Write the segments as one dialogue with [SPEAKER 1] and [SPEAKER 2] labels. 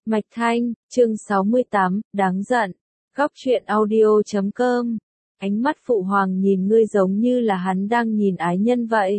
[SPEAKER 1] Mạch Thanh, chương 68, đáng giận. Góc truyện audio.com. Ánh mắt phụ hoàng nhìn ngươi giống như là hắn đang nhìn ái nhân vậy.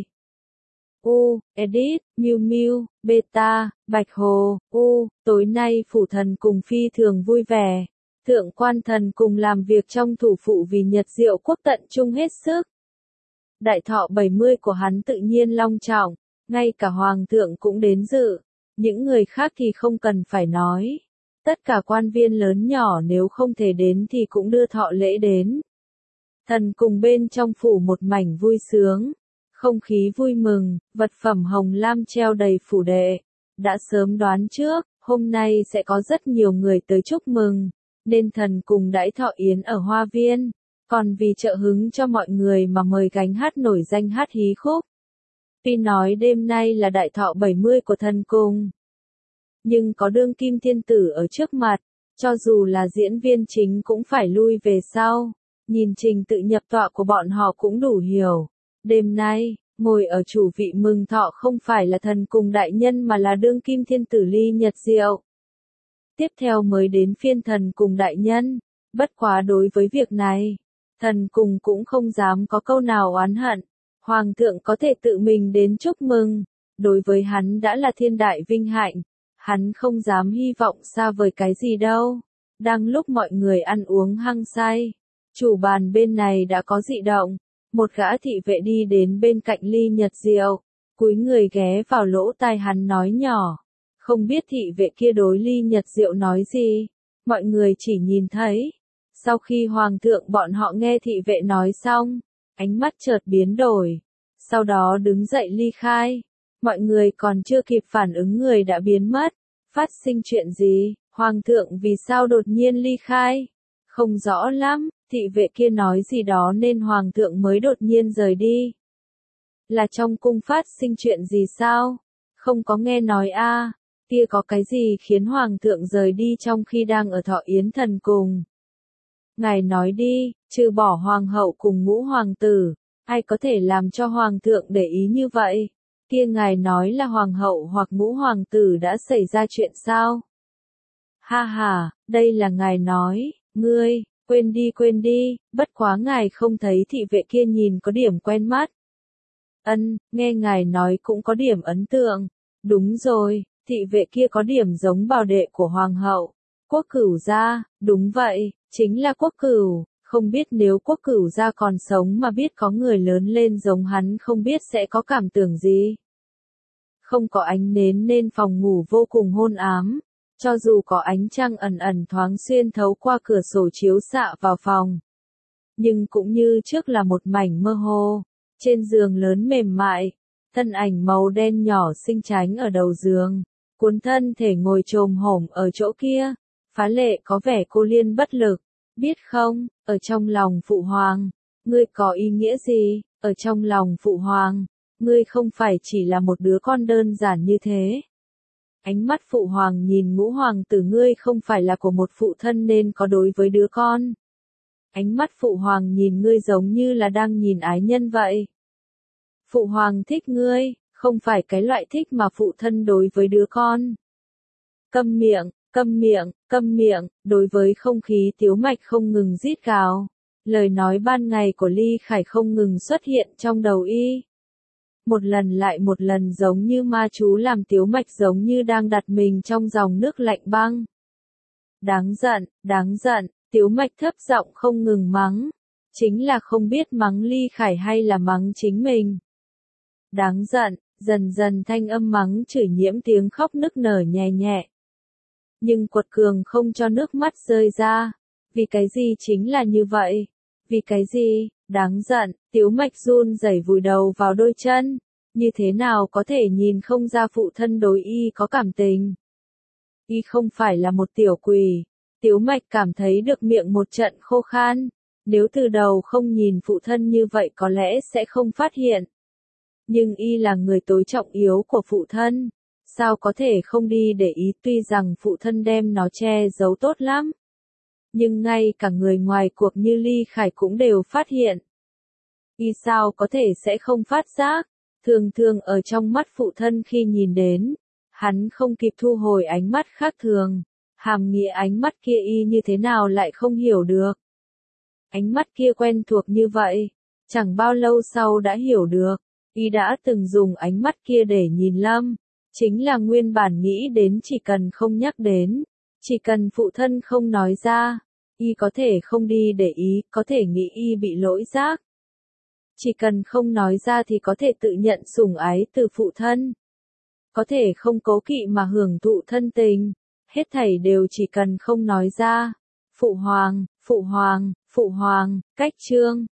[SPEAKER 1] Edit, Miu Miu, Beta, Bạch Hồ, tối nay phủ thần cùng phi thường vui vẻ. Thượng quan thần cùng làm việc trong thủ phụ vì Nhật Diệu quốc tận trung hết sức. Đại thọ 70 của hắn tự nhiên long trọng, ngay cả hoàng thượng cũng đến dự. Những người khác thì không cần phải nói. Tất cả quan viên lớn nhỏ nếu không thể đến thì cũng đưa thọ lễ đến. Thần cùng bên trong phủ một mảnh vui sướng. Không khí vui mừng, vật phẩm hồng lam treo đầy phủ đệ. Đã sớm đoán trước, hôm nay sẽ có rất nhiều người tới chúc mừng. Nên thần cùng đãi thọ yến ở hoa viên. Còn vì trợ hứng cho mọi người mà mời gánh hát nổi danh hát hí khúc. Tuy nói đêm nay là đại thọ 70 của thần cung, nhưng có đương kim thiên tử ở trước mặt, cho dù là diễn viên chính cũng phải lui về sau. Nhìn trình tự nhập tọa của bọn họ cũng đủ hiểu. Đêm nay, ngồi ở chủ vị mừng thọ không phải là thần cùng đại nhân mà là đương kim thiên tử Ly Nhật Diệu. Tiếp theo mới đến phiên thần cùng đại nhân. Bất quá đối với việc này, thần cùng cũng không dám có câu nào oán hận. Hoàng thượng có thể tự mình đến chúc mừng, đối với hắn đã là thiên đại vinh hạnh. Hắn không dám hy vọng xa vời cái gì đâu. Đang lúc mọi người ăn uống hăng say, chủ bàn bên này đã có dị động. Một gã thị vệ đi đến bên cạnh Ly Nhật Diệu, cúi người ghé vào lỗ tai hắn nói nhỏ. Không biết thị vệ kia đối Ly Nhật Diệu nói gì, mọi người chỉ nhìn thấy. Sau khi hoàng thượng bọn họ nghe thị vệ nói xong, ánh mắt chợt biến đổi, sau đó đứng dậy ly khai. Mọi người còn chưa kịp phản ứng người đã biến mất. Phát sinh chuyện gì, hoàng thượng vì sao đột nhiên ly khai? Không rõ lắm, thị vệ kia nói gì đó nên hoàng thượng mới đột nhiên rời đi. Là trong cung phát sinh chuyện gì sao? Không có nghe nói a. Kia có cái gì khiến hoàng thượng rời đi trong khi đang ở thọ yến thần cùng? Ngài nói đi, trừ bỏ hoàng hậu cùng ngũ hoàng tử, ai có thể làm cho hoàng thượng để ý như vậy? Kia ngài nói là hoàng hậu hoặc ngũ hoàng tử đã xảy ra chuyện sao? Ha ha, đây là ngài nói, ngươi, quên đi, bất quá ngài không thấy thị vệ kia nhìn có điểm quen mắt. Nghe ngài nói cũng có điểm ấn tượng. Đúng rồi, thị vệ kia có điểm giống bảo đệ của hoàng hậu. Quốc Cửu gia, đúng vậy, chính là Quốc Cửu. Không biết nếu Quốc Cửu gia còn sống mà biết có người lớn lên giống hắn không biết sẽ có cảm tưởng gì. Không có ánh nến nên phòng ngủ vô cùng hôn ám. Cho dù có ánh trăng ẩn ẩn thoáng xuyên thấu qua cửa sổ chiếu xạ vào phòng, nhưng cũng như trước là một mảnh mơ hồ. Trên giường lớn mềm mại, thân ảnh màu đen nhỏ xinh tránh ở đầu giường, cuốn thân thể ngồi chồm hổm ở chỗ kia, phá lệ có vẻ cô liên bất lực. Biết không, ở trong lòng phụ hoàng, ngươi có ý nghĩa gì? Ở trong lòng phụ hoàng, ngươi không phải chỉ là một đứa con đơn giản như thế. Ánh mắt phụ hoàng nhìn ngũ hoàng tử ngươi không phải là của một phụ thân nên có đối với đứa con. Ánh mắt phụ hoàng nhìn ngươi giống như là đang nhìn ái nhân vậy. Phụ hoàng thích ngươi, không phải cái loại thích mà phụ thân đối với đứa con. Câm miệng, đối với không khí Tiếu Mạch không ngừng rít gào. Lời nói ban ngày của Ly Khải không ngừng xuất hiện trong đầu y. Một lần lại một lần giống như ma chú làm Tiếu Mạch giống như đang đặt mình trong dòng nước lạnh băng. Đáng giận, Tiếu Mạch thấp giọng không ngừng mắng. Chính là không biết mắng Ly Khải hay là mắng chính mình. Đáng giận, dần dần thanh âm mắng chửi nhiễm tiếng khóc nức nở nhẹ nhẹ. Nhưng quật cường không cho nước mắt rơi ra. Vì cái gì chính là như vậy? Vì cái gì? Đáng giận, Tiếu Mạch run rẩy vùi đầu vào đôi chân. Như thế nào có thể nhìn không ra phụ thân đối y có cảm tình? Y không phải là một tiểu quỷ. Tiếu Mạch cảm thấy được miệng một trận khô khan. Nếu từ đầu không nhìn phụ thân như vậy có lẽ sẽ không phát hiện. Nhưng y là người tối trọng yếu của phụ thân. Sao có thể không đi để ý tuy rằng phụ thân đem nó che giấu tốt lắm. Nhưng ngay cả người ngoài cuộc như Ly Khải cũng đều phát hiện. Y sao có thể sẽ không phát giác, thường thường ở trong mắt phụ thân khi nhìn đến, hắn không kịp thu hồi ánh mắt khác thường, Hàm nghĩa ánh mắt kia y như thế nào lại không hiểu được. Ánh mắt kia quen thuộc như vậy, chẳng bao lâu sau đã hiểu được, y đã từng dùng ánh mắt kia để nhìn Lâm, chính là nguyên bản nghĩ đến chỉ cần không nhắc đến, chỉ cần phụ thân không nói ra, y có thể không đi để ý, có thể nghĩ y bị lỗi giác. Chỉ cần không nói ra thì có thể tự nhận sủng ái từ phụ thân. Có thể không cố kỵ mà hưởng thụ thân tình, hết thảy đều chỉ cần không nói ra. Phụ hoàng, phụ hoàng, phụ hoàng, cách chương.